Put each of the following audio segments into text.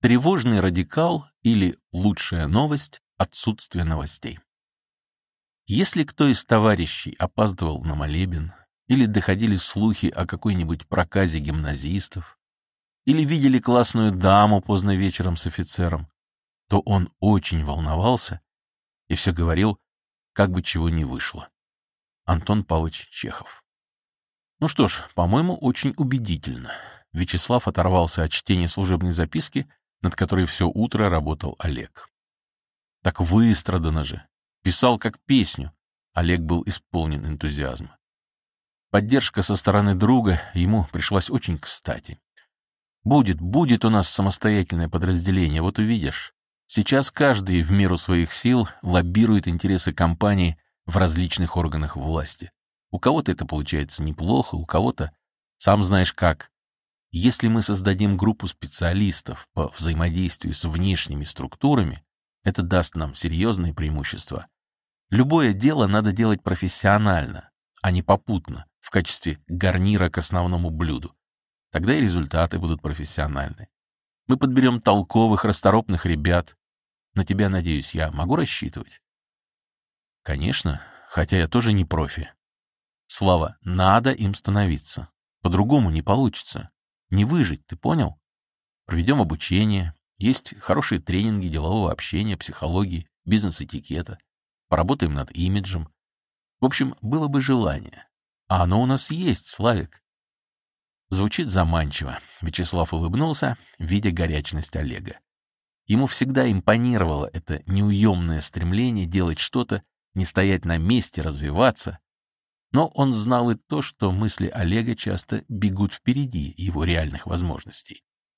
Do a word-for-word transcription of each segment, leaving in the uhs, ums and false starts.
Тревожный радикал или лучшая новость — отсутствие новостей. Если кто из товарищей опаздывал на молебен, или доходили слухи о какой-нибудь проказе гимназистов, или видели классную даму поздно вечером с офицером, то он очень волновался и все говорил, как бы чего не вышло. Антон Павлович Чехов. Ну что ж, по-моему, очень убедительно. Вячеслав оторвался от чтения служебной записки, над которой все утро работал Олег. Так выстрадано же. Писал как песню. Олег был исполнен энтузиазма. Поддержка со стороны друга ему пришлась очень кстати. Будет, будет у нас самостоятельное подразделение, вот увидишь. Сейчас каждый в меру своих сил лоббирует интересы компании в различных органах власти. У кого-то это получается неплохо, у кого-то, сам знаешь как. Если мы создадим группу специалистов по взаимодействию с внешними структурами, это даст нам серьезные преимущества. Любое дело надо делать профессионально, а не попутно, в качестве гарнира к основному блюду. Тогда и результаты будут профессиональны. Мы подберем толковых, расторопных ребят. На тебя, надеюсь, я могу рассчитывать? Конечно, хотя я тоже не профи. Слава, надо им становиться. По-другому не получится. Не выжить, ты понял? Проведем обучение. Есть хорошие тренинги делового общения, психологии, бизнес-этикета. Поработаем над имиджем. В общем, было бы желание. А оно у нас есть, Славик. Звучит заманчиво. Вячеслав улыбнулся, видя горячность Олега. Ему всегда импонировало это неуемное стремление делать что-то, не стоять на месте, развиваться. Но он знал и то, что мысли Олега часто бегут впереди его реальных возможностей.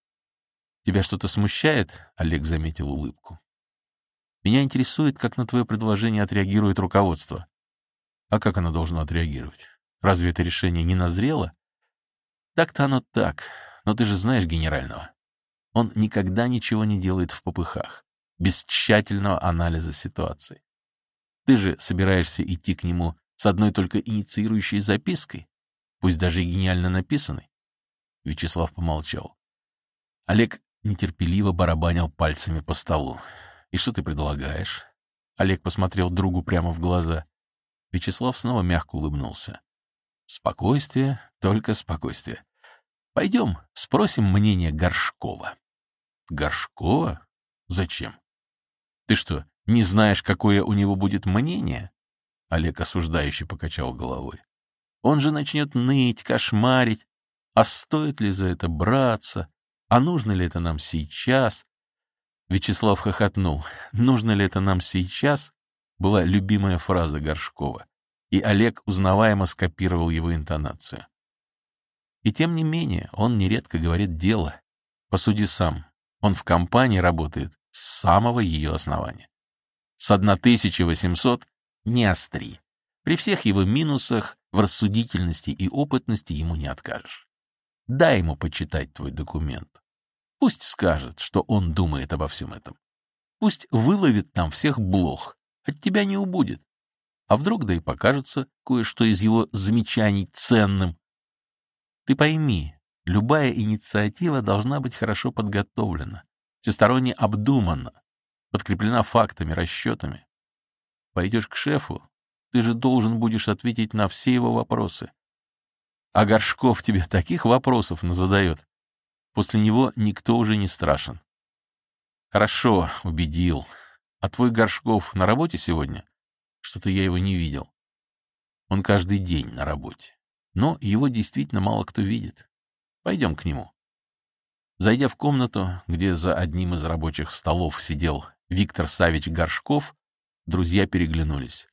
«Тебя что-то смущает?» — Олег заметил улыбку. «Меня интересует, как на твое предложение отреагирует руководство». «А как оно должно отреагировать? Разве это решение не назрело?» «Так-то оно так, но ты же знаешь генерального. Он никогда ничего не делает в попыхах, без тщательного анализа ситуации. Ты же собираешься идти к нему с одной только инициирующей запиской, пусть даже и гениально написанной?» Вячеслав помолчал. Олег нетерпеливо барабанил пальцами по столу. «И что ты предлагаешь?» Олег посмотрел другу прямо в глаза. Вячеслав снова мягко улыбнулся. «Спокойствие, только спокойствие. Пойдем, спросим мнение Горшкова». «Горшкова? Зачем? Ты что, не знаешь, какое у него будет мнение?» Олег осуждающе покачал головой. «Он же начнет ныть, кошмарить. А стоит ли за это браться? А нужно ли это нам сейчас?» Вячеслав хохотнул. «Нужно ли это нам сейчас?» была любимая фраза Горшкова, и Олег узнаваемо скопировал его интонацию. И тем не менее, он нередко говорит дело. Посуди сам, он в компании работает с самого ее основания. С тысяча восемьсот не остри. При всех его минусах в рассудительности и опытности ему не откажешь. Дай ему почитать твой документ. Пусть скажет, что он думает обо всем этом. Пусть выловит там всех блох. От тебя не убудет. А вдруг да и покажется кое-что из его замечаний ценным. Ты пойми, любая инициатива должна быть хорошо подготовлена, всесторонне обдумана, подкреплена фактами, расчетами. Пойдешь к шефу, ты же должен будешь ответить на все его вопросы. А Горшков тебе таких вопросов назадает. После него никто уже не страшен. Хорошо, убедил. А твой Горшков на работе сегодня? Что-то я его не видел. Он каждый день на работе. Но его действительно мало кто видит. Пойдем к нему. Зайдя в комнату, где за одним из рабочих столов сидел Виктор Савич Горшков, друзья переглянулись.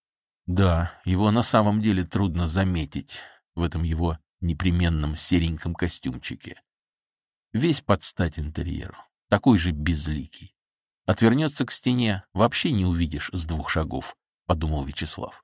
Да, его на самом деле трудно заметить в этом его непременном сереньком костюмчике. Весь под стать интерьеру, такой же безликий. Отвернется к стене, вообще не увидишь с двух шагов, подумал Вячеслав.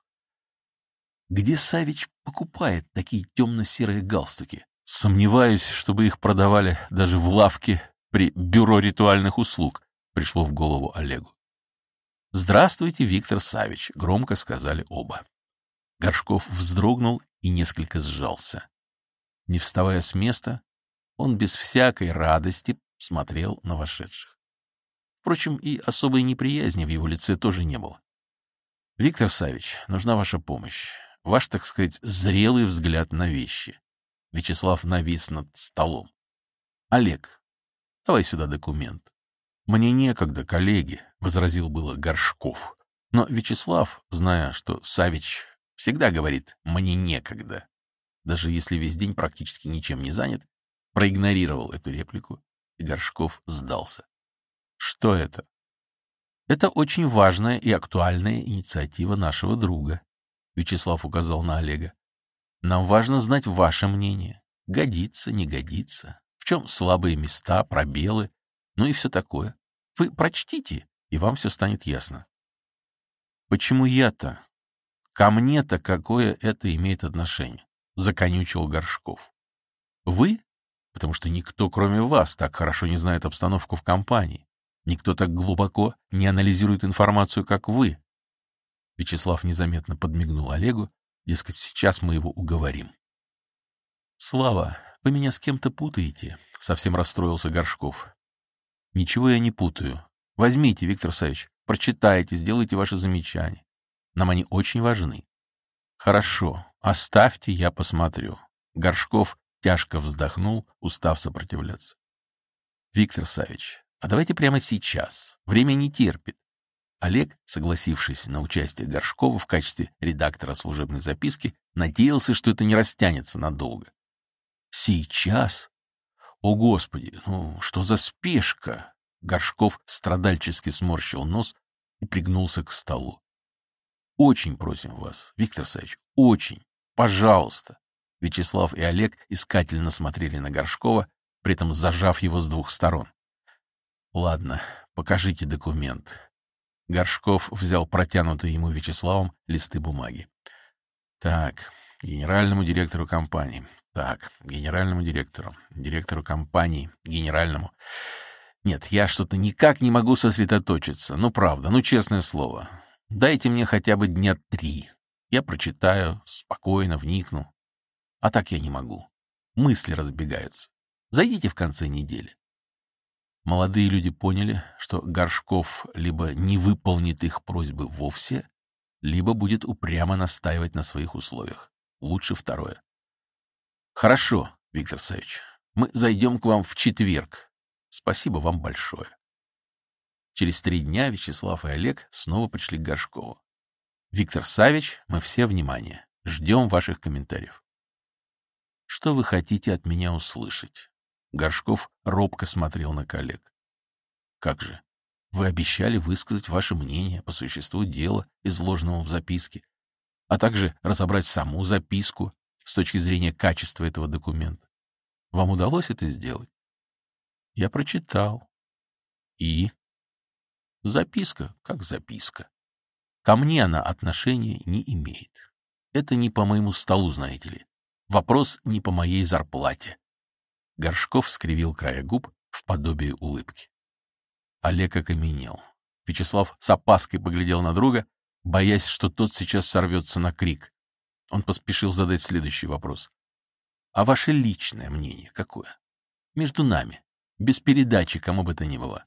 Где Савич покупает такие темно-серые галстуки? Сомневаюсь, чтобы их продавали даже в лавке при бюро ритуальных услуг, пришло в голову Олегу. «Здравствуйте, Виктор Савич», — громко сказали оба. Горшков вздрогнул и несколько сжался. Не вставая с места, он без всякой радости смотрел на вошедших. Впрочем, и особой неприязни в его лице тоже не было. «Виктор Саввич, нужна ваша помощь. Ваш, так сказать, зрелый взгляд на вещи». Вячеслав навис над столом. «Олег, давай сюда документ». «Мне некогда, коллеги», — возразил было Горшков. Но Вячеслав, зная, что Саввич всегда говорит «мне некогда», даже если весь день практически ничем не занят, проигнорировал эту реплику, и Горшков сдался. «Что это?» «Это очень важная и актуальная инициатива нашего друга», — Вячеслав указал на Олега. «Нам важно знать ваше мнение. Годится, не годится. В чем слабые места, пробелы, ну и все такое. Вы прочтите, и вам все станет ясно». «Почему я-то? Ко мне-то какое это имеет отношение?» — законючил Горшков. «Вы? Потому что никто, кроме вас, так хорошо не знает обстановку в компании. Никто так глубоко не анализирует информацию, как вы». Вячеслав незаметно подмигнул Олегу, дескать, сейчас мы его уговорим. «Слава, вы меня с кем-то путаете», — совсем расстроился Горшков. «Ничего я не путаю. Возьмите, Виктор Саввич, прочитайте, сделайте ваши замечания. Нам они очень важны». «Хорошо, оставьте, я посмотрю». Горшков тяжко вздохнул, устав сопротивляться. «Виктор Саввич, а давайте прямо сейчас. Время не терпит». Олег, согласившись на участие Горшкова в качестве редактора служебной записки, надеялся, что это не растянется надолго. «Сейчас? О, Господи, ну что за спешка?» Горшков страдальчески сморщил нос и пригнулся к столу. «Очень просим вас, Виктор Саввич, очень, пожалуйста». Вячеслав и Олег искательно смотрели на Горшкова, при этом зажав его с двух сторон. «Ладно, покажите документ». Горшков взял протянутые ему Вячеславом листы бумаги. «Так, генеральному директору компании. Так, генеральному директору. Директору компании. Генеральному. Нет, я что-то никак не могу сосредоточиться. Ну, правда, ну, честное слово. Дайте мне хотя бы дня три. Я прочитаю, спокойно вникну. А так я не могу. Мысли разбегаются. Зайдите в конце недели». Молодые люди поняли, что Горшков либо не выполнит их просьбы вовсе, либо будет упрямо настаивать на своих условиях. Лучше второе. «Хорошо, Виктор Саввич, мы зайдем к вам в четверг. Спасибо вам большое». Через три дня Вячеслав и Олег снова пришли к Горшкову. «Виктор Саввич, мы все внимание. Ждем ваших комментариев». «Что вы хотите от меня услышать?» Горшков робко смотрел на коллег. «Как же? Вы обещали высказать ваше мнение по существу дела, изложенного в записке, а также разобрать саму записку с точки зрения качества этого документа. Вам удалось это сделать?» «Я прочитал». «И?» «Записка как записка. Ко мне она отношения не имеет. Это не по моему столу, знаете ли. Вопрос не по моей зарплате». Горшков скривил края губ в подобие улыбки. Олег окаменел. Вячеслав с опаской поглядел на друга, боясь, что тот сейчас сорвется на крик. Он поспешил задать следующий вопрос. «А ваше личное мнение какое? Между нами, без передачи кому бы то ни было».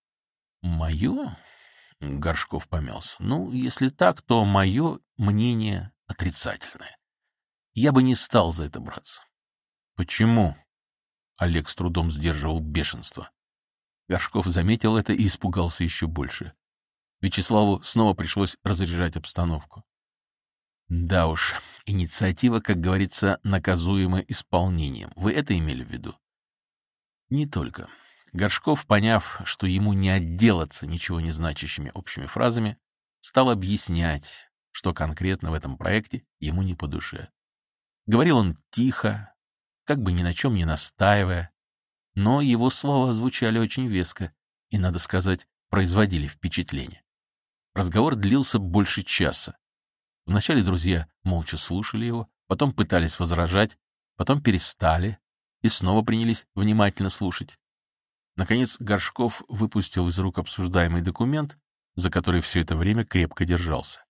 «Мое?» — Горшков помялся. «Ну, если так, то мое мнение отрицательное. Я бы не стал за это браться». «Почему?» Олег с трудом сдерживал бешенство. Горшков заметил это и испугался еще больше. Вячеславу снова пришлось разряжать обстановку. «Да уж, инициатива, как говорится, наказуема исполнением. Вы это имели в виду?» «Не только». Горшков, поняв, что ему не отделаться ничего не значащими общими фразами, стал объяснять, что конкретно в этом проекте ему не по душе. Говорил он тихо, как бы ни на чем не настаивая, но его слова звучали очень веско и, надо сказать, производили впечатление. Разговор длился больше часа. Вначале друзья молча слушали его, потом пытались возражать, потом перестали и снова принялись внимательно слушать. Наконец Горшков выпустил из рук обсуждаемый документ, за который все это время крепко держался.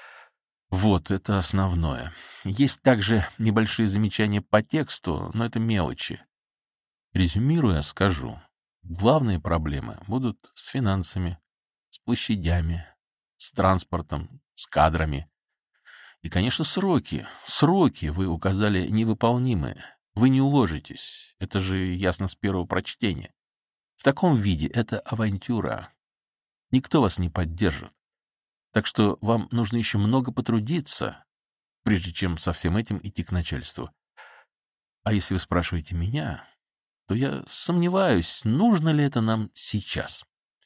Вот это основное. Есть также небольшие замечания по тексту, но это мелочи. Резюмируя, скажу. главные проблемы будут с финансами, с площадями, с транспортом, с кадрами. И, конечно, сроки. Сроки вы указали невыполнимые. Вы не уложитесь. Это же ясно с первого прочтения. В таком виде это авантюра. Никто вас не поддержит. Так что вам нужно еще много потрудиться, прежде чем со всем этим идти к начальству. А если вы спрашиваете меня, то я сомневаюсь, нужно ли это нам сейчас.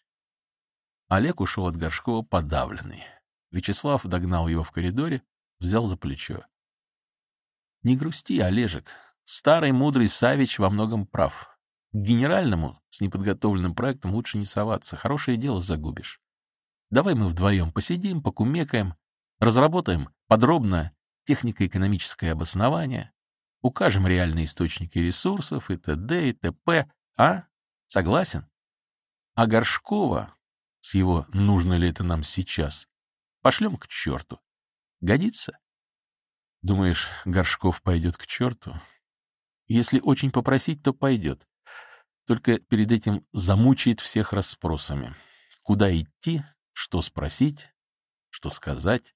Олег ушел от Горшкова подавленный. Вячеслав догнал его в коридоре, взял за плечо. «Не грусти, Олежек. Старый мудрый Савич во многом прав. К генеральному с неподготовленным проектом лучше не соваться. Хорошее дело загубишь. Давай мы вдвоем посидим, покумекаем, разработаем подробно технико-экономическое обоснование, укажем реальные источники ресурсов и т.д. и т.п. А? Согласен? А Горшкова, с его «нужно ли это нам сейчас», пошлем к черту. Годится? Думаешь, Горшков пойдет к черту? Если очень попросить, то пойдет. Только перед этим замучает всех расспросами. Куда идти, что спросить, что сказать.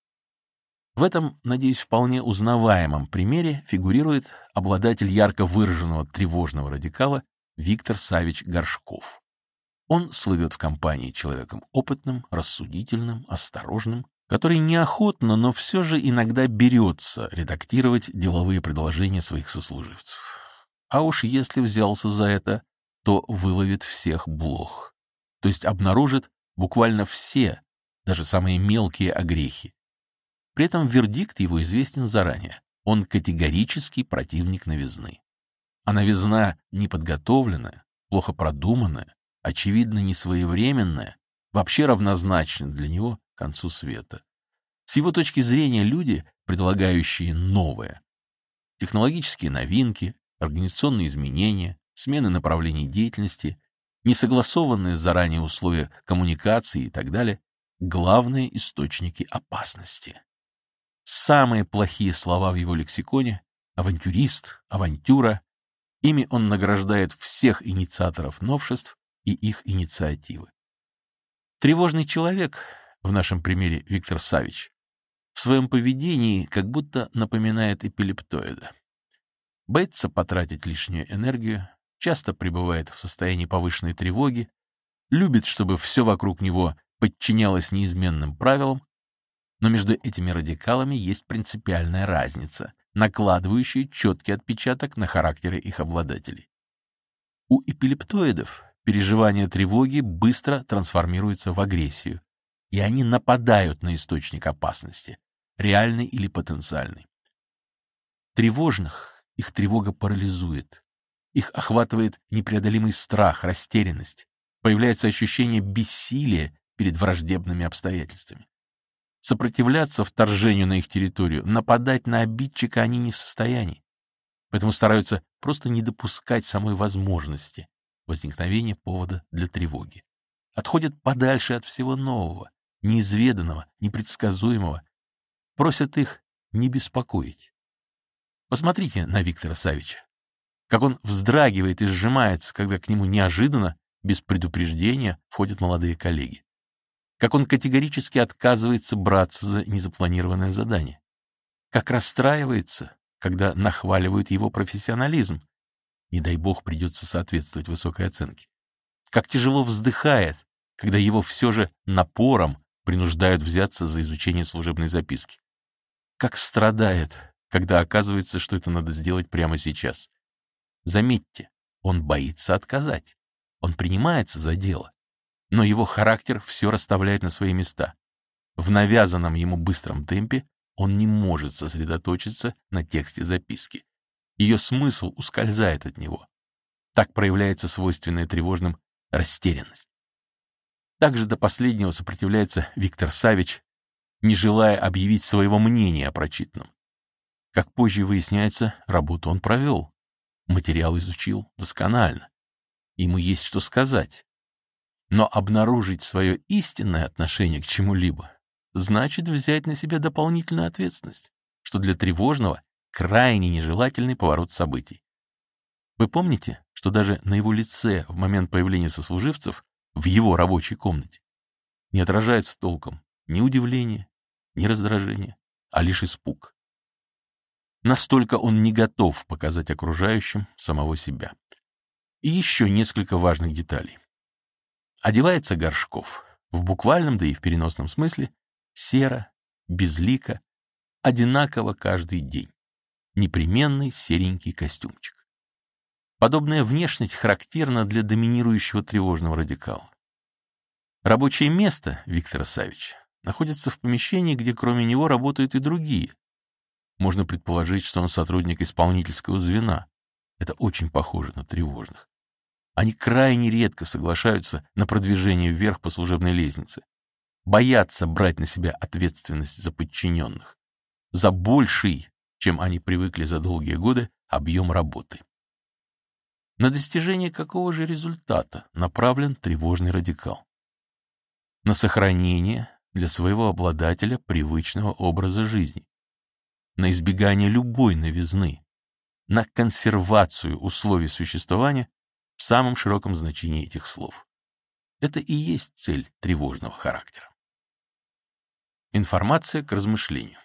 В этом, надеюсь, вполне узнаваемом примере фигурирует обладатель ярко выраженного тревожного радикала Виктор Савич Горшков. Он слывет в компании человеком опытным, рассудительным, осторожным, который неохотно, но все же иногда берется редактировать деловые предложения своих сослуживцев. А уж если взялся за это, то выловит всех блох, то есть обнаружит буквально все, даже самые мелкие огрехи. При этом вердикт его известен заранее. Он категорический противник новизны. А новизна неподготовленная, плохо продуманная, очевидно несвоевременная, вообще равнозначна для него концу света. С его точки зрения люди, предлагающие новое, технологические новинки, организационные изменения, смены направлений деятельности, несогласованные заранее условия коммуникации и так далее, главные источники опасности. Самые плохие слова в его лексиконе — авантюрист, авантюра. Ими он награждает всех инициаторов новшеств и их инициативы. Тревожный человек, в нашем примере Виктор Савич, в своем поведении как будто напоминает эпилептоида. Боится потратить лишнюю энергию, часто пребывает в состоянии повышенной тревоги, любит, чтобы все вокруг него подчинялось неизменным правилам, но между этими радикалами есть принципиальная разница, накладывающая четкий отпечаток на характеры их обладателей. У эпилептоидов переживание тревоги быстро трансформируется в агрессию, и они нападают на источник опасности, реальный или потенциальный. Тревожных их тревога парализует. Их охватывает непреодолимый страх, растерянность. Появляется ощущение бессилия перед враждебными обстоятельствами. Сопротивляться вторжению на их территорию, нападать на обидчика они не в состоянии. Поэтому стараются просто не допускать самой возможности возникновения повода для тревоги. Отходят подальше от всего нового, неизведанного, непредсказуемого. Просят их не беспокоить. Посмотрите на Виктора Савича. Как он вздрагивает и сжимается, когда к нему неожиданно, без предупреждения, входят молодые коллеги. Как он категорически отказывается браться за незапланированное задание. Как расстраивается, когда нахваливают его профессионализм. Не дай бог придется соответствовать высокой оценке. Как тяжело вздыхает, когда его все же напором принуждают взяться за изучение служебной записки. Как страдает, когда оказывается, что это надо сделать прямо сейчас. Заметьте, он боится отказать. Он принимается за дело. Но его характер все расставляет на свои места. В навязанном ему быстром темпе он не может сосредоточиться на тексте записки. Ее смысл ускользает от него. Так проявляется свойственная тревожным растерянность. Также до последнего сопротивляется Виктор Савич, не желая объявить своего мнения о прочитанном. Как позже выясняется, работу он провел, материал изучил досконально. Ему есть что сказать. Но обнаружить свое истинное отношение к чему-либо значит взять на себя дополнительную ответственность, что для тревожного крайне нежелательный поворот событий. Вы помните, что даже на его лице в момент появления сослуживцев в его рабочей комнате не отражается толком ни удивление, ни раздражение, а лишь испуг. Настолько он не готов показать окружающим самого себя. И еще несколько важных деталей. Одевается Горшков в буквальном, да и в переносном смысле, серо, безлико, одинаково каждый день. Непременный серенький костюмчик. Подобная внешность характерна для доминирующего тревожного радикала. Рабочее место Виктора Савича находится в помещении, где кроме него работают и другие. Можно предположить, что он сотрудник исполнительского звена. Это очень похоже на тревожных. Они крайне редко соглашаются на продвижение вверх по служебной лестнице. Боятся брать на себя ответственность за подчиненных. За больший, чем они привыкли за долгие годы, объем работы. На достижение какого же результата направлен тревожный радикал? На сохранение для своего обладателя привычного образа жизни, на избегание любой новизны, на консервацию условий существования в самом широком значении этих слов. Это и есть цель тревожного характера. Информация к размышлению.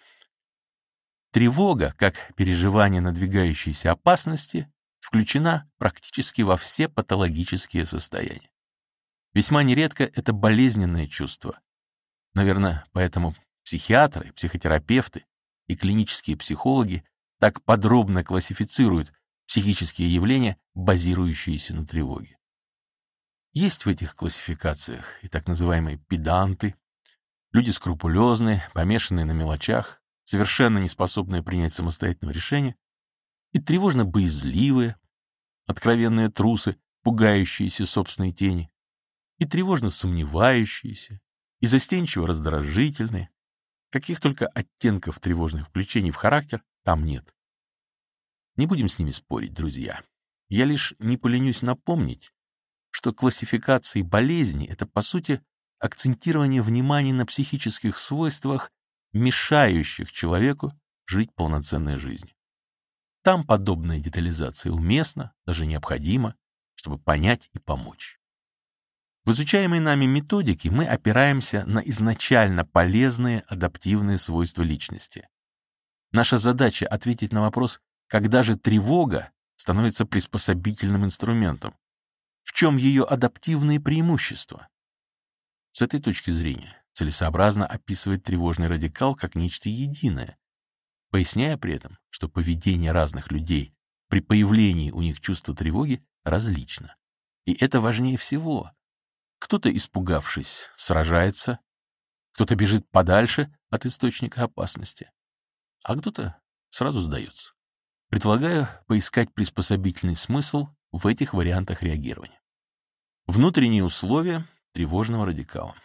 Тревога, как переживание надвигающейся опасности, включена практически во все патологические состояния. Весьма нередко это болезненное чувство. Наверное, поэтому психиатры, психотерапевты и клинические психологи так подробно классифицируют психические явления, базирующиеся на тревоге. Есть в этих классификациях и так называемые педанты, люди скрупулезные, помешанные на мелочах, совершенно не способные принять самостоятельного решения, и тревожно-боязливые, откровенные трусы, пугающиеся собственной тени, и тревожно сомневающиеся, и застенчиво раздражительные. Каких только оттенков тревожных включений в характер там нет. Не будем с ними спорить, друзья. Я лишь не поленюсь напомнить, что классификации болезней — это, по сути, акцентирование внимания на психических свойствах, мешающих человеку жить полноценной жизнью. Там подобная детализация уместна, даже необходима, чтобы понять и помочь. В изучаемой нами методике мы опираемся на изначально полезные адаптивные свойства личности. Наша задача — ответить на вопрос, когда же тревога становится приспособительным инструментом, в чем ее адаптивные преимущества. С этой точки зрения целесообразно описывать тревожный радикал как нечто единое, поясняя при этом, что поведение разных людей при появлении у них чувства тревоги различно. И это важнее всего. Кто-то, испугавшись, сражается, кто-то бежит подальше от источника опасности, а кто-то сразу сдается. Предлагаю поискать приспособительный смысл в этих вариантах реагирования. Внутренние условия тревожного радикала.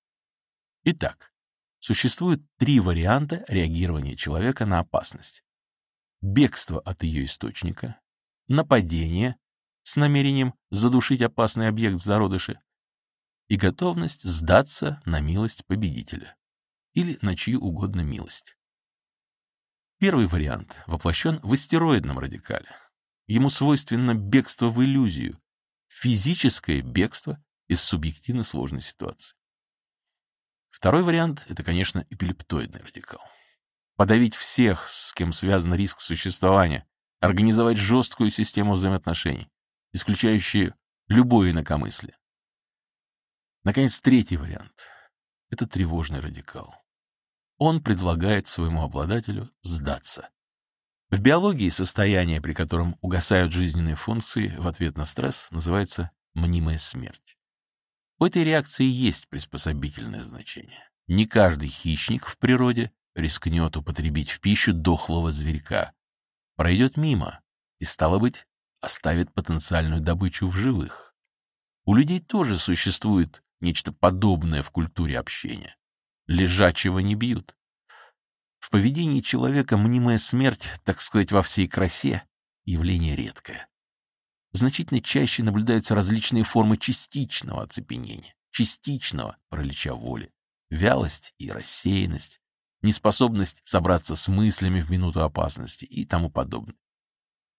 Итак, существует три варианта реагирования человека на опасность. Бегство от ее источника, нападение с намерением задушить опасный объект в зародыше и готовность сдаться на милость победителя или на чью угодно милость. Первый вариант воплощен в астероидном радикале. Ему свойственно бегство в иллюзию, физическое бегство из субъективно сложной ситуации. Второй вариант — это, конечно, эпилептоидный радикал. Подавить всех, с кем связан риск существования, организовать жесткую систему взаимоотношений, исключающую любое инакомыслие. Наконец, третий вариант — это тревожный радикал. Он предлагает своему обладателю сдаться. В биологии состояние, при котором угасают жизненные функции в ответ на стресс, называется мнимая смерть. У этой реакции есть приспособительное значение. Не каждый хищник в природе рискнет употребить в пищу дохлого зверька. Пройдет мимо и, стало быть, оставит потенциальную добычу в живых. У людей тоже существует нечто подобное в культуре общения. Лежачего не бьют. В поведении человека мнимая смерть, так сказать, во всей красе, явление редкое. Значительно чаще наблюдаются различные формы частичного оцепенения, частичного паралича воли, вялость и рассеянность, неспособность собраться с мыслями в минуту опасности и тому подобное.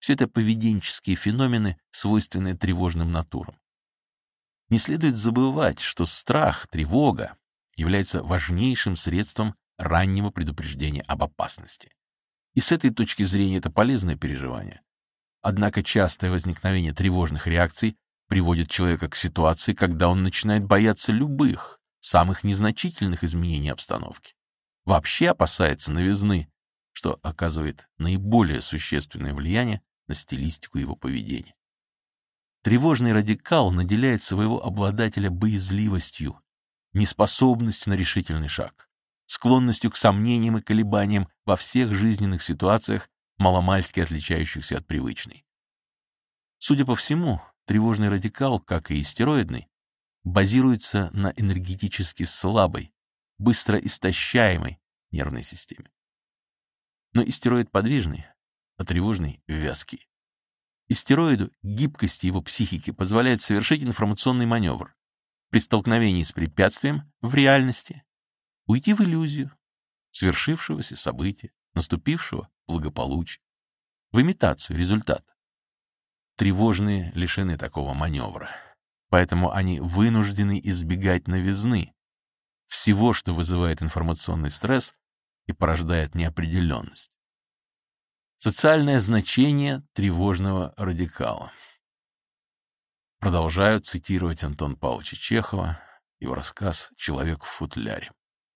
Все это поведенческие феномены, свойственные тревожным натурам. Не следует забывать, что страх, тревога является важнейшим средством раннего предупреждения об опасности. И с этой точки зрения это полезное переживание. Однако частое возникновение тревожных реакций приводит человека к ситуации, когда он начинает бояться любых, самых незначительных изменений обстановки. Вообще опасается новизны, что оказывает наиболее существенное влияние на стилистику его поведения. Тревожный радикал наделяет своего обладателя боязливостью, неспособностью на решительный шаг, склонностью к сомнениям и колебаниям во всех жизненных ситуациях, маломальски отличающихся от привычной. Судя по всему, тревожный радикал, как и истероидный, базируется на энергетически слабой, быстро истощаемой нервной системе. Но истероид подвижный, а тревожный — вязкий. Истероиду гибкости его психики позволяет совершить информационный маневр. При столкновении с препятствием в реальности уйти в иллюзию свершившегося события, наступившего благополучия, в имитацию результата. Тревожные лишены такого маневра, поэтому они вынуждены избегать новизны, всего, что вызывает информационный стресс и порождает неопределенность. Социальное значение тревожного радикала. Продолжаю цитировать Антона Павловича Чехова, его рассказ «Человек в футляре».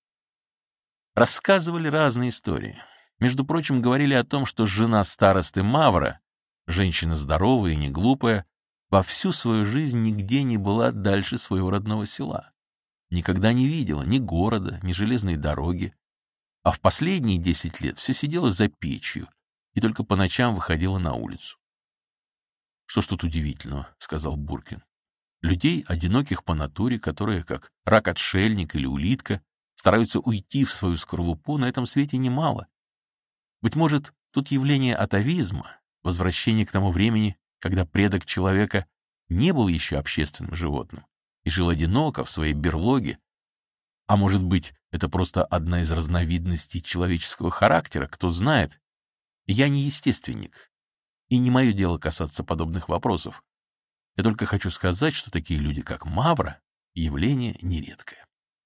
Рассказывали разные истории. Между прочим, говорили о том, что жена старосты Мавра, женщина здоровая и неглупая, во всю свою жизнь нигде не была дальше своего родного села. Никогда не видела ни города, ни железной дороги. А в последние десять лет все сидела за печью и только по ночам выходила на улицу. «Что ж тут удивительного?» — сказал Буркин. «Людей, одиноких по натуре, которые, как рак-отшельник или улитка, стараются уйти в свою скорлупу, на этом свете немало. Быть может, тут явление атавизма, возвращение к тому времени, когда предок человека не был еще общественным животным и жил одиноко в своей берлоге. А может быть, это просто одна из разновидностей человеческого характера, кто знает. Я не естественник, и не мое дело касаться подобных вопросов. Я только хочу сказать, что такие люди, как Мавра, явление нередкое».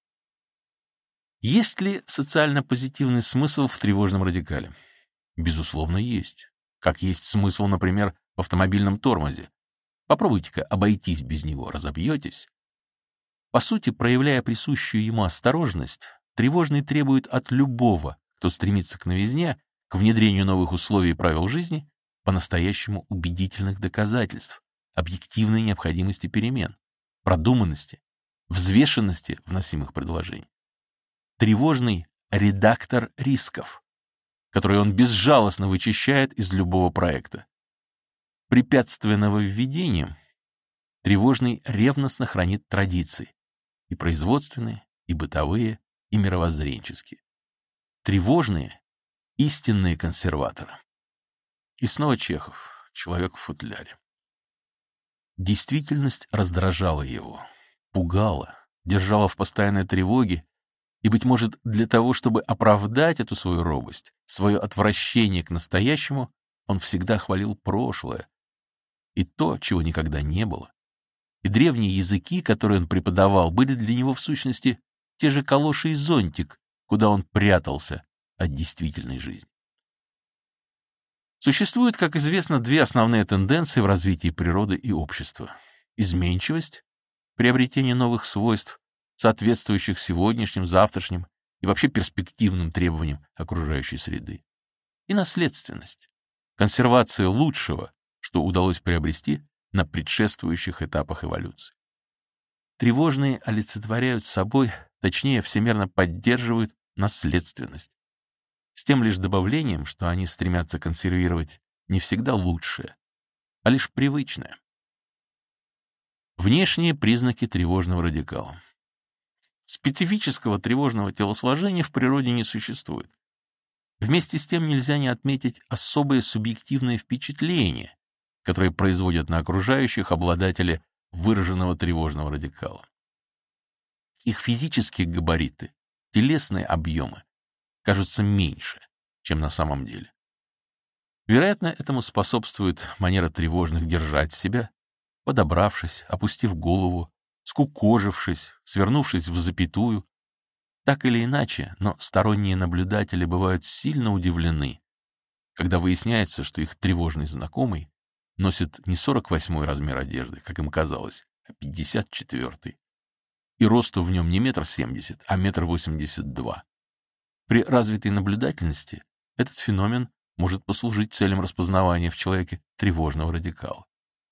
Есть ли социально-позитивный смысл в тревожном радикале? Безусловно, есть. Как есть смысл, например, в автомобильном тормозе. Попробуйте-ка обойтись без него, разобьетесь. По сути, проявляя присущую ему осторожность, тревожный требует от любого, кто стремится к новизне, к внедрению новых условий и правил жизни, по-настоящему убедительных доказательств, объективной необходимости перемен, продуманности, взвешенности вносимых предложений. Тревожный — редактор рисков, который он безжалостно вычищает из любого проекта. Препятствуя нововведениям, тревожный ревностно хранит традиции, и производственные, и бытовые, и мировоззренческие. Тревожные — истинные консерваторы. И снова Чехов, «Человек в футляре». Действительность раздражала его, пугала, держала в постоянной тревоге, и, быть может, для того, чтобы оправдать эту свою робость, свое отвращение к настоящему, он всегда хвалил прошлое и то, чего никогда не было. И древние языки, которые он преподавал, были для него в сущности те же калоши и зонтик, куда он прятался от действительной жизни. Существуют, как известно, две основные тенденции в развитии природы и общества. Изменчивость, приобретение новых свойств, соответствующих сегодняшним, завтрашним и вообще перспективным требованиям окружающей среды. И наследственность, консервация лучшего, что удалось приобрести на предшествующих этапах эволюции. Тревожные олицетворяют собой, точнее, всемерно поддерживают наследственность. С тем лишь добавлением, что они стремятся консервировать не всегда лучшее, а лишь привычное. Внешние признаки тревожного радикала. Специфического тревожного телосложения в природе не существует. Вместе с тем нельзя не отметить особое субъективное впечатление, которое производят на окружающих обладатели выраженного тревожного радикала. Их физические габариты, телесные объемы кажутся меньше, чем на самом деле. Вероятно, этому способствует манера тревожных держать себя, подобравшись, опустив голову, скукожившись, свернувшись в запятую. Так или иначе, но сторонние наблюдатели бывают сильно удивлены, когда выясняется, что их тревожный знакомый носит не сорок восьмой размер одежды, как им казалось, а пятьдесят четвёртый. И росту в нем не метр семьдесят, а метр восемьдесят два. При развитой наблюдательности этот феномен может послужить целям распознавания в человеке тревожного радикала.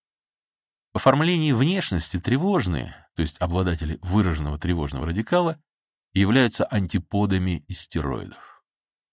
В оформлении внешности тревожные, то есть обладатели выраженного тревожного радикала, являются антиподами истероидов.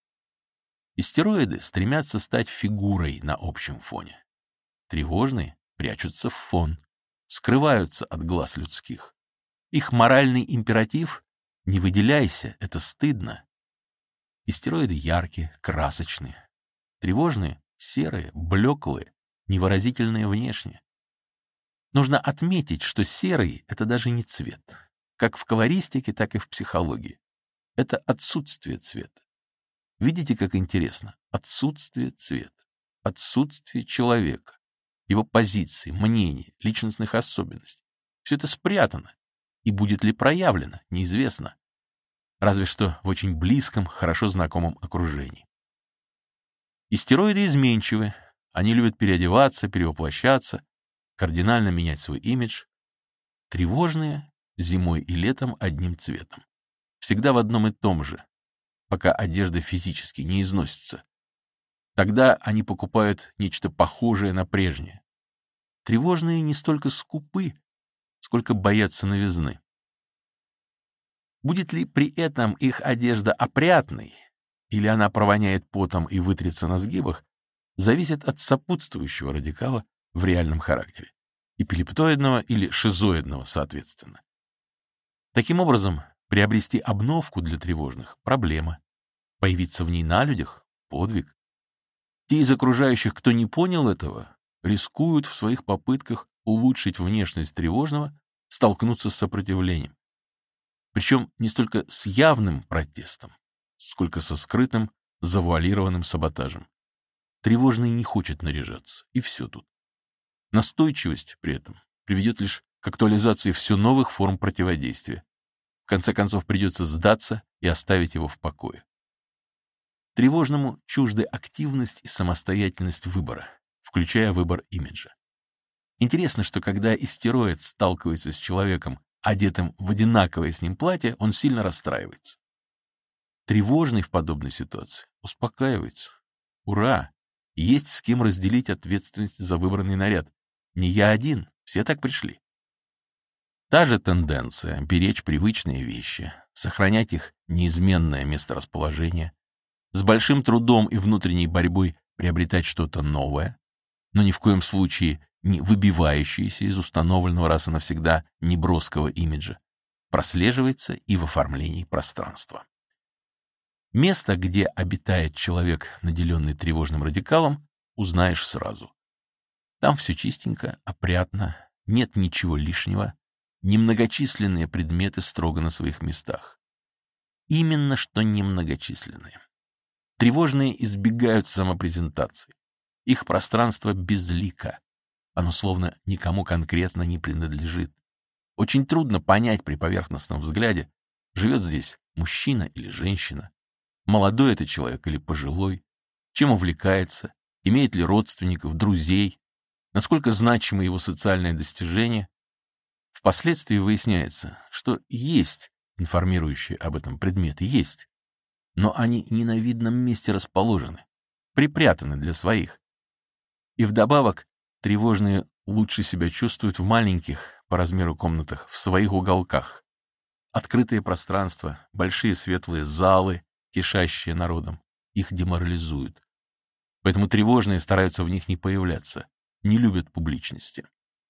Истероиды стремятся стать фигурой на общем фоне. Тревожные прячутся в фон, скрываются от глаз людских. Их моральный императив — не выделяйся, это стыдно. Истероиды яркие, красочные. Тревожные — серые, блеклые, невыразительные внешне. Нужно отметить, что серый — это даже не цвет. Как в колористике, так и в психологии. Это отсутствие цвета. Видите, как интересно? Отсутствие цвета, отсутствие человека, его позиции, мнений, личностных особенностей. Все это спрятано. И будет ли проявлено, неизвестно. Разве что в очень близком, хорошо знакомом окружении. Истероиды изменчивы. Они любят переодеваться, перевоплощаться, кардинально менять свой имидж. Тревожные зимой и летом одним цветом. Всегда в одном и том же, пока одежда физически не износится. Тогда они покупают нечто похожее на прежнее. Тревожные не столько скупы, сколько боятся новизны. Будет ли при этом их одежда опрятной, или она провоняет потом и вытрется на сгибах, зависит от сопутствующего радикала в реальном характере, эпилептоидного или шизоидного соответственно. Таким образом, приобрести обновку для тревожных — проблема, появиться в ней на людях — подвиг. Те из окружающих, кто не понял этого, рискуют в своих попытках улучшить внешность тревожного, столкнуться с сопротивлением. Причем не столько с явным протестом, сколько со скрытым, завуалированным саботажем. Тревожный не хочет наряжаться, и все тут. Настойчивость при этом приведет лишь к актуализации все новых форм противодействия. В конце концов придется сдаться и оставить его в покое. Тревожному чужды активность и самостоятельность выбора, включая выбор имиджа. Интересно, что когда истероид сталкивается с человеком, одетым в одинаковое с ним платье, он сильно расстраивается. Тревожный в подобной ситуации успокаивается. Ура! Есть с кем разделить ответственность за выбранный наряд. Не я один, все так пришли. Та же тенденция — беречь привычные вещи, сохранять их неизменное месторасположение, с большим трудом и внутренней борьбой приобретать что-то новое, но ни в коем случае не выбивающееся из установленного раз и навсегда неброского имиджа, прослеживается и в оформлении пространства. Место, где обитает человек, наделенный тревожным радикалом, узнаешь сразу. Там все чистенько, опрятно, нет ничего лишнего, немногочисленные предметы строго на своих местах. Именно что немногочисленные. Тревожные избегают самопрезентации. Их пространство безлико. Оно словно никому конкретно не принадлежит. Очень трудно понять при поверхностном взгляде, живет здесь мужчина или женщина, молодой это человек или пожилой, чем увлекается, имеет ли родственников, друзей, насколько значимы его социальные достижения. Впоследствии выясняется, что есть информирующие об этом предметы, есть, но они не на видном месте расположены, припрятаны для своих. И вдобавок тревожные лучше себя чувствуют в маленьких по размеру комнатах, в своих уголках. Открытые пространства, большие светлые залы, кишащие народом, их деморализуют. Поэтому тревожные стараются в них не появляться, не любят публичности.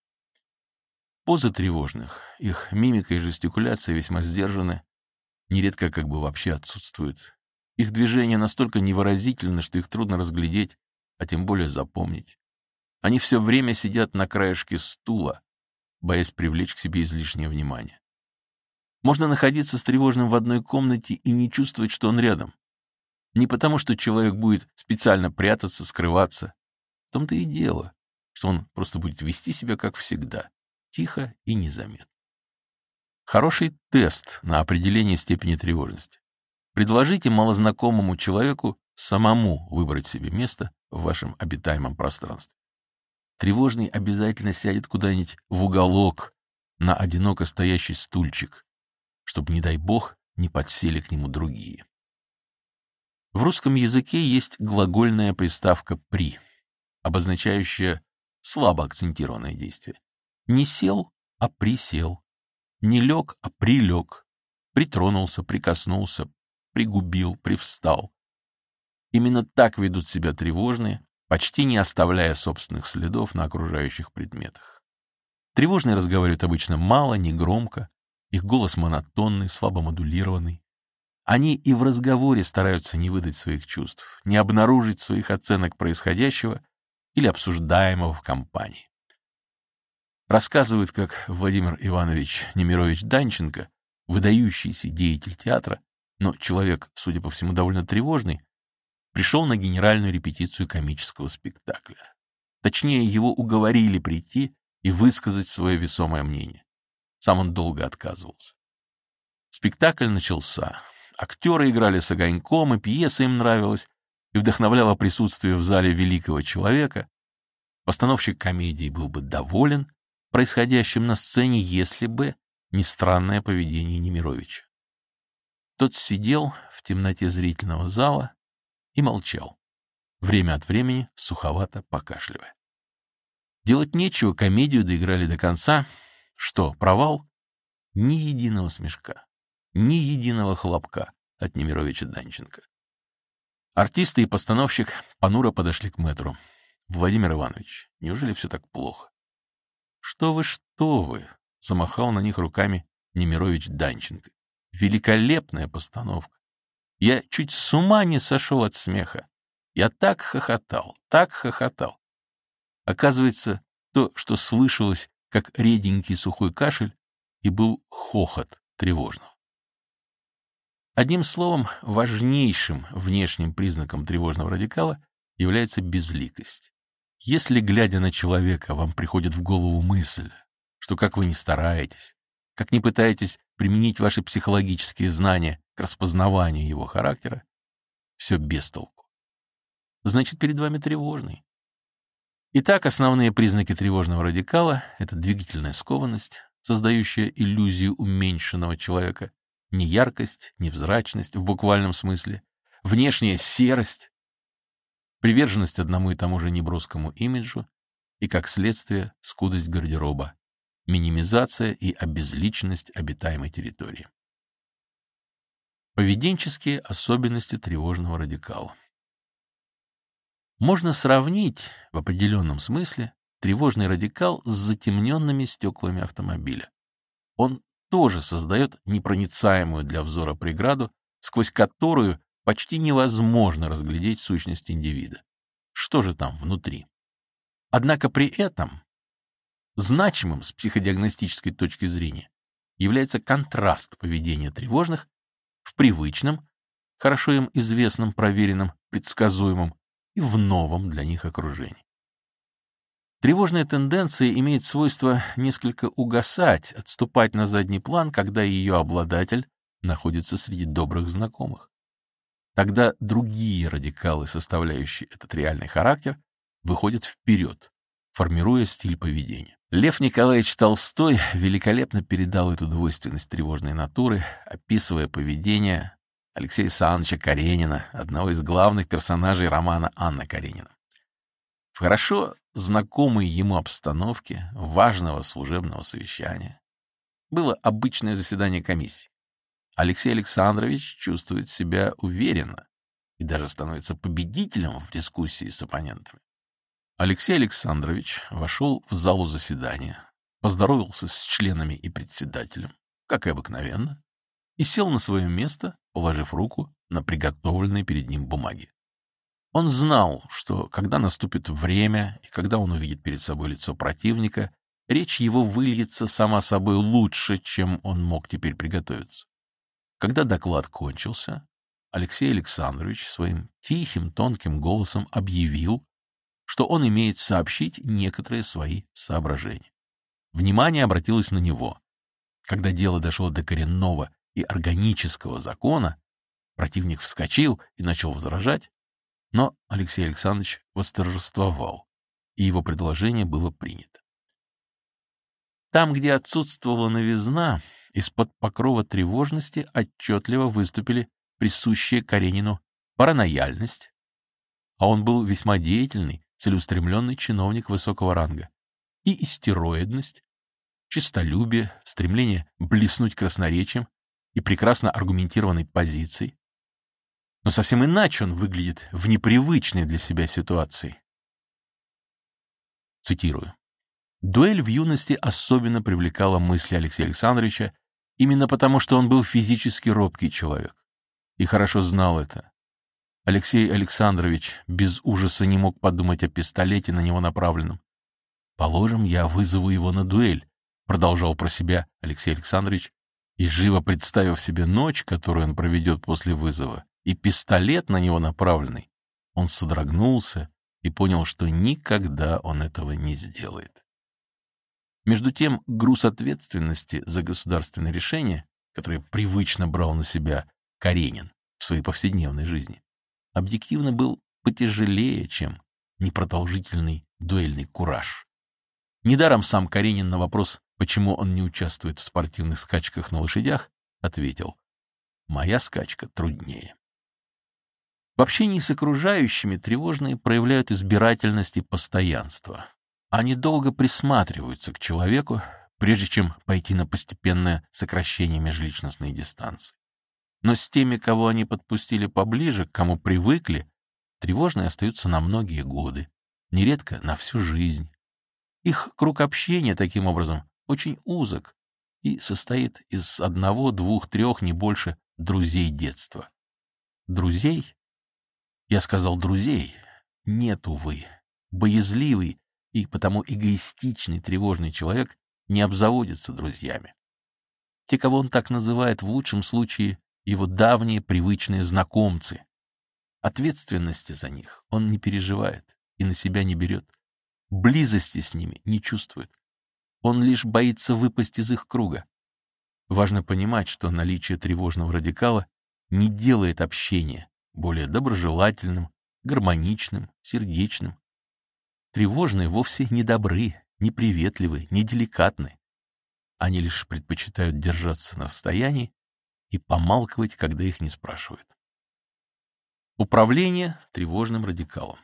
Позы тревожных, их мимика и жестикуляция весьма сдержаны, нередко как бы вообще отсутствуют. Их движения настолько невыразительны, что их трудно разглядеть, а тем более запомнить. Они все время сидят на краешке стула, боясь привлечь к себе излишнее внимание. Можно находиться с тревожным в одной комнате и не чувствовать, что он рядом. Не потому, что человек будет специально прятаться, скрываться. В том-то и дело, что он просто будет вести себя как всегда, тихо и незаметно. Хороший тест на определение степени тревожности. Предложите малознакомому человеку самому выбрать себе место в вашем обитаемом пространстве. Тревожный обязательно сядет куда-нибудь в уголок на одиноко стоящий стульчик, чтобы, не дай бог, не подсели к нему другие. В русском языке есть глагольная приставка «при», обозначающая слабо акцентированное действие. Не сел, а присел. Не лег, а прилег. Притронулся, прикоснулся, пригубил, привстал. Именно так ведут себя тревожные, почти не оставляя собственных следов на окружающих предметах. Тревожные разговаривают обычно мало, негромко, их голос монотонный, слабо модулированный. Они и в разговоре стараются не выдать своих чувств, не обнаружить своих оценок происходящего или обсуждаемого в компании. Рассказывают, как Владимир Иванович Немирович Данченко, выдающийся деятель театра, но человек, судя по всему, довольно тревожный, пришел на генеральную репетицию комического спектакля. Точнее, его уговорили прийти и высказать свое весомое мнение. Сам он долго отказывался. Спектакль начался. Актеры играли с огоньком, и пьеса им нравилась, и вдохновляла присутствие в зале великого человека. Постановщик комедии был бы доволен происходящим на сцене, если бы не странное поведение Немировича. Тот сидел в темноте зрительного зала и молчал, время от времени суховато покашливая. Делать нечего, комедию доиграли до конца. Что, провал? Ни единого смешка, ни единого хлопка от Немировича Данченко. Артисты и постановщик понуро подошли к мэтру. «Владимир Иванович, неужели все так плохо?» «Что вы, что вы!» — замахал на них руками Немирович Данченко. «Великолепная постановка! Я чуть с ума не сошел от смеха. Я так хохотал, так хохотал. Оказывается, то, что слышалось, как реденький сухой кашель, и был хохот тревожного». Одним словом, важнейшим внешним признаком тревожного радикала является безликость. Если, глядя на человека, вам приходит в голову мысль, что как вы ни стараетесь, как ни пытаетесь применить ваши психологические знания к распознаванию его характера, все без толку. Значит, перед вами тревожный. Итак, основные признаки тревожного радикала — это двигательная скованность, создающая иллюзию уменьшенного человека, неяркость, невзрачность в буквальном смысле, внешняя серость, приверженность одному и тому же неброскому имиджу и, как следствие, скудость гардероба, минимизация и обезличенность обитаемой территории. Поведенческие особенности тревожного радикала. Можно сравнить, в определенном смысле, тревожный радикал с затемненными стеклами автомобиля. Он тоже создает непроницаемую для взора преграду, сквозь которую почти невозможно разглядеть сущность индивида. Что же там внутри? Однако при этом значимым с психодиагностической точки зрения является контраст поведения тревожных в привычном, хорошо им известном, проверенном, предсказуемом и в новом для них окружении. Тревожная тенденция имеет свойство несколько угасать, отступать на задний план, когда ее обладатель находится среди добрых знакомых. Тогда другие радикалы, составляющие этот реальный характер, выходят вперед, формируя стиль поведения. Лев Николаевич Толстой великолепно передал эту двойственность тревожной натуры, описывая поведение Алексея Александровича Каренина, одного из главных персонажей романа «Анна Каренина». В хорошо знакомой ему обстановке важного служебного совещания было обычное заседание комиссии. Алексей Александрович чувствует себя уверенно и даже становится победителем в дискуссии с оппонентами. Алексей Александрович вошел в залу заседания, поздоровался с членами и председателем, как и обыкновенно, и сел на свое место, положив руку на приготовленные перед ним бумаги. Он знал, что когда наступит время и когда он увидит перед собой лицо противника, речь его выльется сама собой лучше, чем он мог теперь приготовиться. Когда доклад кончился, Алексей Александрович своим тихим, тонким голосом объявил, что он имеет сообщить некоторые свои соображения. Внимание обратилось на него. Когда дело дошло до коренного и органического закона, противник вскочил и начал возражать, но Алексей Александрович восторжествовал, и его предложение было принято. Там, где отсутствовала новизна, из-под покрова тревожности отчетливо выступили присущие Каренину паранояльность, а он был весьма деятельный, целеустремленный чиновник высокого ранга, и истероидность, честолюбие, стремление блеснуть красноречием и прекрасно аргументированной позицией. Но совсем иначе он выглядит в непривычной для себя ситуации. Цитирую. «Дуэль в юности особенно привлекала мысли Алексея Александровича именно потому, что он был физически робкий человек и хорошо знал это. Алексей Александрович без ужаса не мог подумать о пистолете на него направленном. «Положим, я вызову его на дуэль», — продолжал про себя Алексей Александрович, и, живо представив себе ночь, которую он проведет после вызова, и пистолет на него направленный, он содрогнулся и понял, что никогда он этого не сделает. Между тем, груз ответственности за государственное решение, которое привычно брал на себя Каренин в своей повседневной жизни, объективно был потяжелее, чем непродолжительный дуэльный кураж. Недаром сам Каренин на вопрос, почему он не участвует в спортивных скачках на лошадях, ответил: «Моя скачка труднее». В общении с окружающими тревожные проявляют избирательность и постоянство. Они долго присматриваются к человеку, прежде чем пойти на постепенное сокращение межличностной дистанции. Но с теми, кого они подпустили поближе, к кому привыкли, тревожные остаются на многие годы, нередко на всю жизнь. Их круг общения, таким образом, очень узок и состоит из одного, двух, трех, не больше, друзей детства. Друзей? Я сказал друзей. Нет, увы. Боязливый и потому эгоистичный тревожный человек не обзаводится друзьями. Те, кого он так называет, в лучшем случае его давние привычные знакомцы. Ответственности за них он не переживает и на себя не берет. Близости с ними не чувствует. Он лишь боится выпасть из их круга. Важно понимать, что наличие тревожного радикала не делает общение более доброжелательным, гармоничным, сердечным. Тревожные вовсе не добры, не приветливы, не деликатны. Они лишь предпочитают держаться на расстоянии и помалкивать, когда их не спрашивают. Управление тревожным радикалом.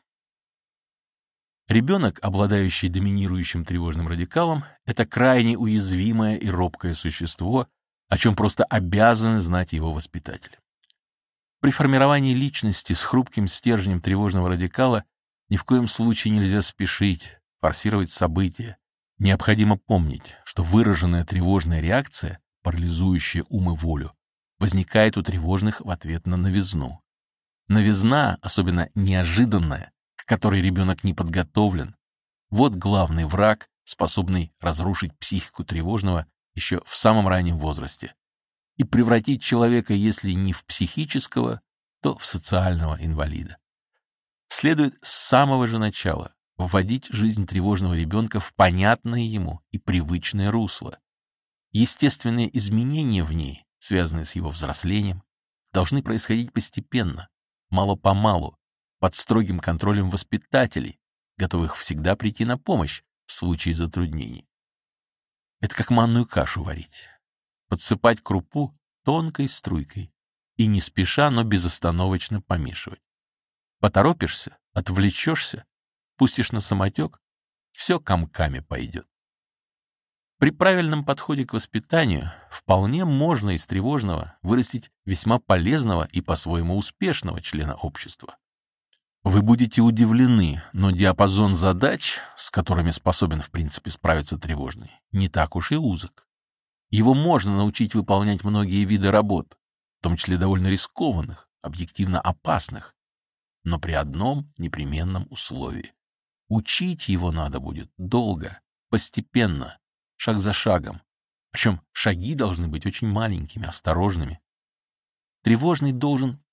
Ребенок, обладающий доминирующим тревожным радикалом, это крайне уязвимое и робкое существо, о чем просто обязаны знать его воспитатели. При формировании личности с хрупким стержнем тревожного радикала ни в коем случае нельзя спешить, форсировать события. Необходимо помнить, что выраженная тревожная реакция, парализующая ум и волю, возникает у тревожных в ответ на новизну. Новизна, особенно неожиданная, к которой ребенок не подготовлен, вот главный враг, способный разрушить психику тревожного еще в самом раннем возрасте и превратить человека, если не в психического, то в социального инвалида. Следует с самого же начала вводить жизнь тревожного ребенка в понятное ему и привычное русло. Естественные изменения в ней, связанные с его взрослением, должны происходить постепенно, мало-помалу, под строгим контролем воспитателей, готовых всегда прийти на помощь в случае затруднений. Это как манную кашу варить. Подсыпать крупу тонкой струйкой и не спеша, но безостановочно помешивать. Поторопишься, отвлечешься, пустишь на самотек, все комками пойдет. При правильном подходе к воспитанию вполне можно из тревожного вырастить весьма полезного и по-своему успешного члена общества. Вы будете удивлены, но диапазон задач, с которыми способен в принципе справиться тревожный, не так уж и узок. Его можно научить выполнять многие виды работ, в том числе довольно рискованных, объективно опасных, но при одном непременном условии. Учить его надо будет долго, постепенно, шаг за шагом. Причем шаги должны быть очень маленькими, осторожными. Тревожный должен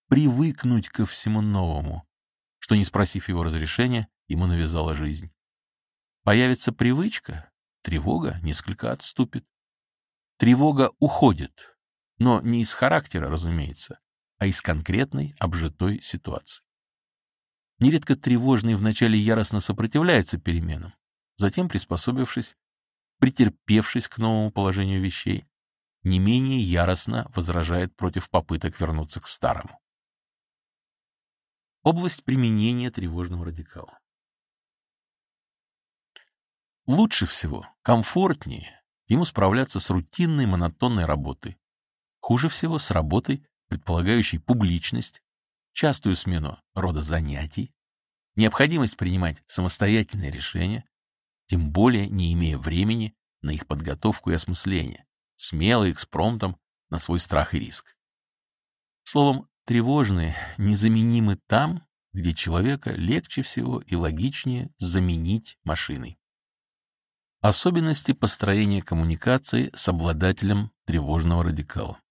привыкнуть ко всему новому, что, не спросив его разрешения, ему навязала жизнь. Появится привычка, тревога несколько отступит. Тревога уходит, но не из характера, разумеется, а из конкретной обжитой ситуации. Нередко тревожный вначале яростно сопротивляется переменам, затем, приспособившись, претерпевшись к новому положению вещей, не менее яростно возражает против попыток вернуться к старому. Область применения тревожного радикала. Лучше всего, комфортнее ему справляться с рутинной монотонной работой. Хуже всего с работой, предполагающей публичность, частую смену рода занятий, необходимость принимать самостоятельные решения, тем более не имея времени на их подготовку и осмысление, смело экспромтом на свой страх и риск. Словом, тревожные незаменимы там, где человека легче всего и логичнее заменить машиной. Особенности построения коммуникации с обладателем тревожного радикала.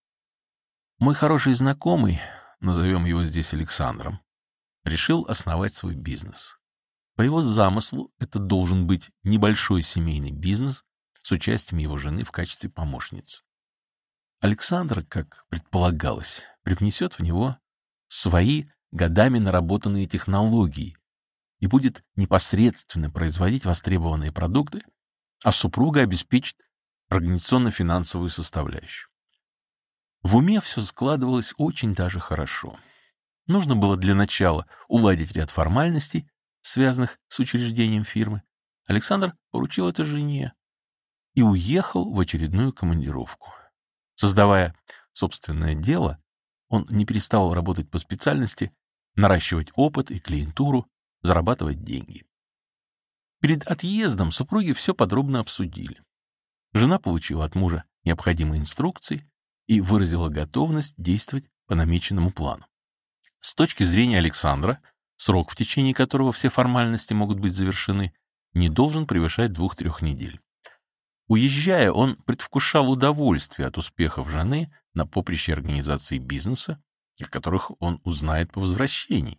Мой хороший знакомый, назовем его здесь Александром, решил основать свой бизнес. По его замыслу, это должен быть небольшой семейный бизнес с участием его жены в качестве помощницы. Александр, как предполагалось, привнесет в него свои годами наработанные технологии и будет непосредственно производить востребованные продукты, а супруга обеспечит организационно-финансовую составляющую. В уме все складывалось очень даже хорошо. Нужно было для начала уладить ряд формальностей, связанных с учреждением фирмы. Александр поручил это жене и уехал в очередную командировку. Создавая собственное дело, он не переставал работать по специальности, наращивать опыт и клиентуру, зарабатывать деньги. Перед отъездом супруги все подробно обсудили. Жена получила от мужа необходимые инструкции и выразила готовность действовать по намеченному плану. С точки зрения Александра, срок, в течение которого все формальности могут быть завершены, не должен превышать двух-трех недель. Уезжая, он предвкушал удовольствие от успехов жены на поприще организации бизнеса, о которых он узнает по возвращении.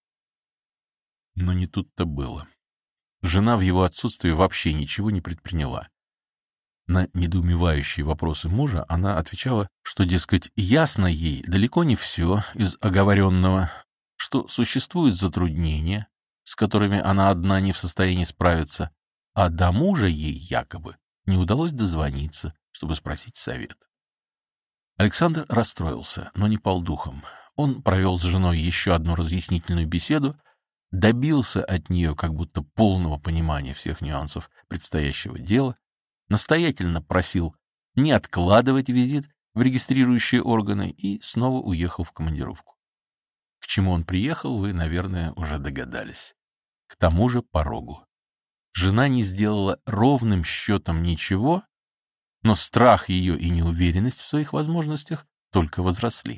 Но не тут-то было. Жена в его отсутствии вообще ничего не предприняла. На недоумевающие вопросы мужа она отвечала, что, дескать, ясно ей далеко не все из оговоренного, что существуют затруднения, с которыми она одна не в состоянии справиться, а до мужа ей якобы не удалось дозвониться, чтобы спросить совет. Александр расстроился, но не пал духом. Он провел с женой еще одну разъяснительную беседу, добился от нее как будто полного понимания всех нюансов предстоящего дела, настоятельно просил не откладывать визит в регистрирующие органы и снова уехал в командировку. К чему он приехал, вы, наверное, уже догадались. К тому же порогу. Жена не сделала ровным счетом ничего, но страх ее и неуверенность в своих возможностях только возросли.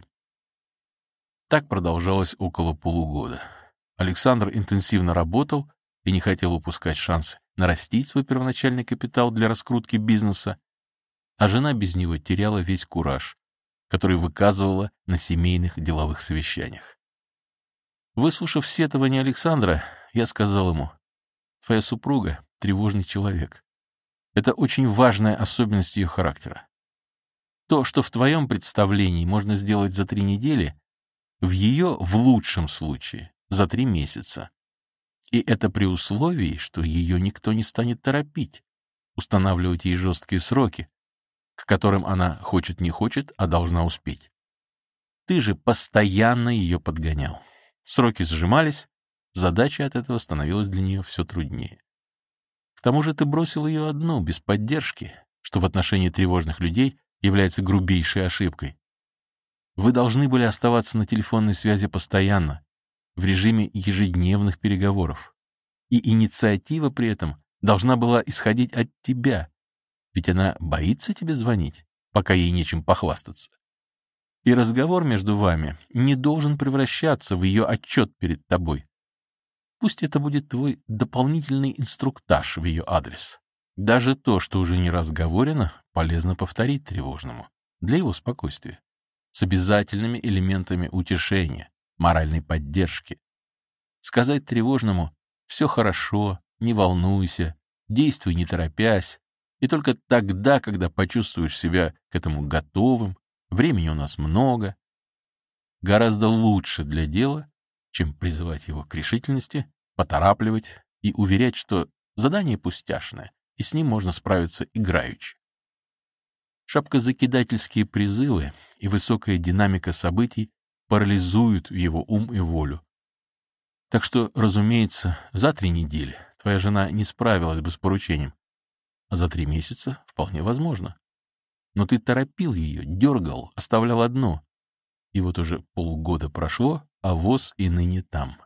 Так продолжалось около полугода. Александр интенсивно работал и не хотел упускать шанс нарастить свой первоначальный капитал для раскрутки бизнеса, а жена без него теряла весь кураж, который выказывала на семейных деловых совещаниях. Выслушав сетование Александра, я сказал ему: «Твоя супруга — тревожный человек. Это очень важная особенность ее характера. То, что в твоем представлении можно сделать за три недели, в ее, в лучшем случае, за три месяца. И это при условии, что ее никто не станет торопить, устанавливать ей жесткие сроки, к которым она хочет не хочет, а должна успеть. Ты же постоянно ее подгонял. Сроки сжимались, задача от этого становилась для нее все труднее. К тому же ты бросил ее одну, без поддержки, что в отношении тревожных людей является грубейшей ошибкой. Вы должны были оставаться на телефонной связи постоянно, в режиме ежедневных переговоров. И инициатива при этом должна была исходить от тебя, ведь она боится тебе звонить, пока ей нечем похвастаться. И разговор между вами не должен превращаться в ее отчет перед тобой. Пусть это будет твой дополнительный инструктаж в ее адрес. Даже то, что уже не раз говорено, полезно повторить тревожному, для его спокойствия. с обязательными элементами утешения, моральной поддержки. Сказать тревожному «все хорошо, не волнуйся, действуй не торопясь», и только тогда, когда почувствуешь себя к этому готовым, времени у нас много, гораздо лучше для дела, чем призывать его к решительности, поторапливать и уверять, что задание пустяшное, и с ним можно справиться играючи. Шапкозакидательские призывы и высокая динамика событий парализуют его ум и волю. Так что, разумеется, за три недели твоя жена не справилась бы с поручением, а за три месяца вполне возможно. Но ты торопил ее, дергал, оставлял одну. И вот уже полгода прошло, а воз и ныне там.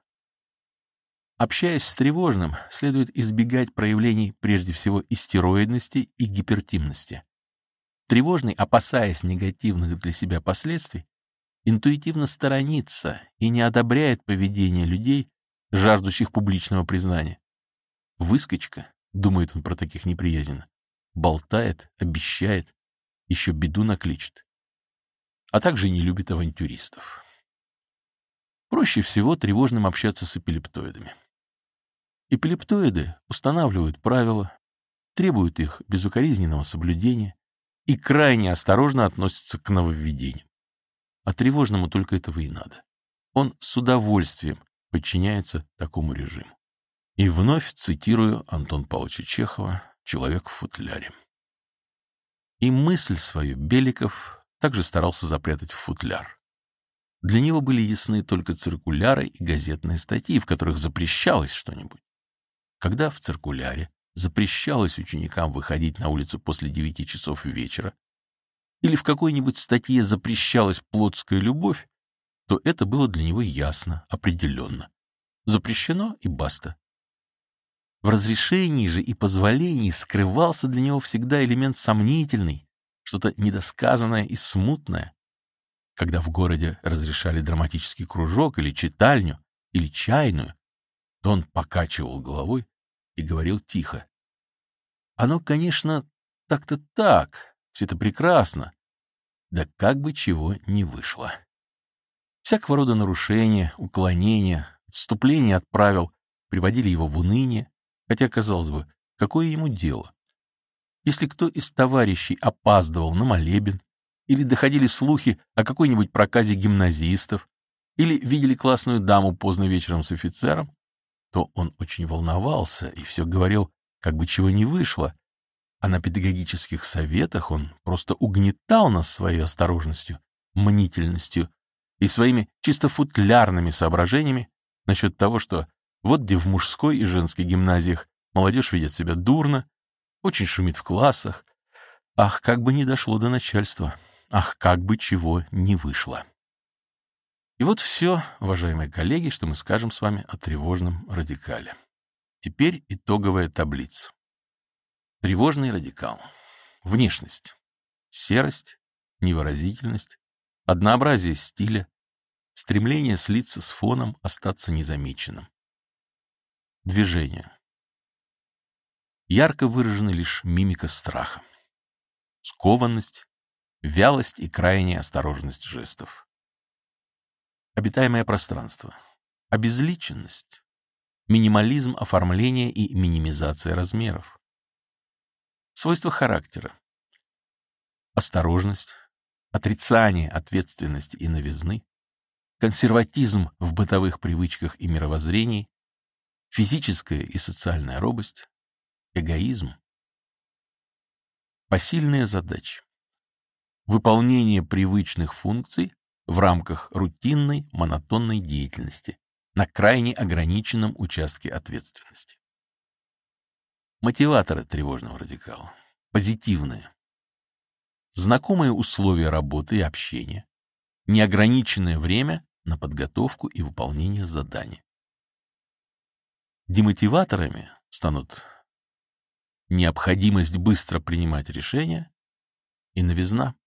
Общаясь с тревожным, следует избегать проявлений прежде всего истероидности и гипертимности. Тревожный, опасаясь негативных для себя последствий, интуитивно сторонится и не одобряет поведение людей, жаждущих публичного признания. Выскочка, думает он про таких неприязненно, болтает, обещает, еще беду накличет. А также не любит авантюристов. Проще всего тревожным общаться с эпилептоидами. Эпилептоиды устанавливают правила, требуют их безукоризненного соблюдения и крайне осторожно относятся к нововведениям. А тревожному только этого и надо. Он с удовольствием подчиняется такому режиму. И вновь цитирую Антона Павловича Чехова «Человек в футляре». И мысль свою Беликов также старался запрятать в футляр. Для него были ясны только циркуляры и газетные статьи, в которых запрещалось что-нибудь. Когда в циркуляре запрещалось ученикам выходить на улицу после девяти часов вечера, или в какой-нибудь статье запрещалась плотская любовь, то это было для него ясно, определенно. Запрещено и баста. В разрешении же и позволении скрывался для него всегда элемент сомнительный, что-то недосказанное и смутное. Когда в городе разрешали драматический кружок или читальню, или чайную, то он покачивал головой и говорил тихо. Оно, конечно, так-то так, все это прекрасно, да как бы чего не вышло. Всякого рода нарушения, уклонения, отступления от правил приводили его в уныние, хотя, казалось бы, какое ему дело? Если кто из товарищей опаздывал на молебен, или доходили слухи о какой-нибудь проказе гимназистов, или видели классную даму поздно вечером с офицером, то он очень волновался и все говорил, как бы чего не вышло, а на педагогических советах он просто угнетал нас своей осторожностью, мнительностью и своими чисто футлярными соображениями насчет того, что вот где в мужской и женской гимназиях молодежь ведет себя дурно, очень шумит в классах. Ах, как бы не дошло до начальства, ах, как бы чего не вышло. И вот все, уважаемые коллеги, что мы скажем с вами о тревожном радикале. Теперь итоговая таблица. Тревожный радикал. Внешность. Серость, невыразительность, однообразие стиля, стремление слиться с фоном, остаться незамеченным. Движение. Ярко выражена лишь мимика страха. Скованность, вялость и крайняя осторожность жестов. Обитаемое пространство. Обезличенность. Минимализм оформления и минимизация размеров. Свойства характера. Осторожность, отрицание ответственности и новизны, консерватизм в бытовых привычках и мировоззрении, физическая и социальная робость, эгоизм. Посильные задачи. Выполнение привычных функций в рамках рутинной, монотонной деятельности на крайне ограниченном участке ответственности. Мотиваторы тревожного радикала. Позитивные. Знакомые условия работы и общения. Неограниченное время на подготовку и выполнение задания. Демотиваторами станут необходимость быстро принимать решения и новизна.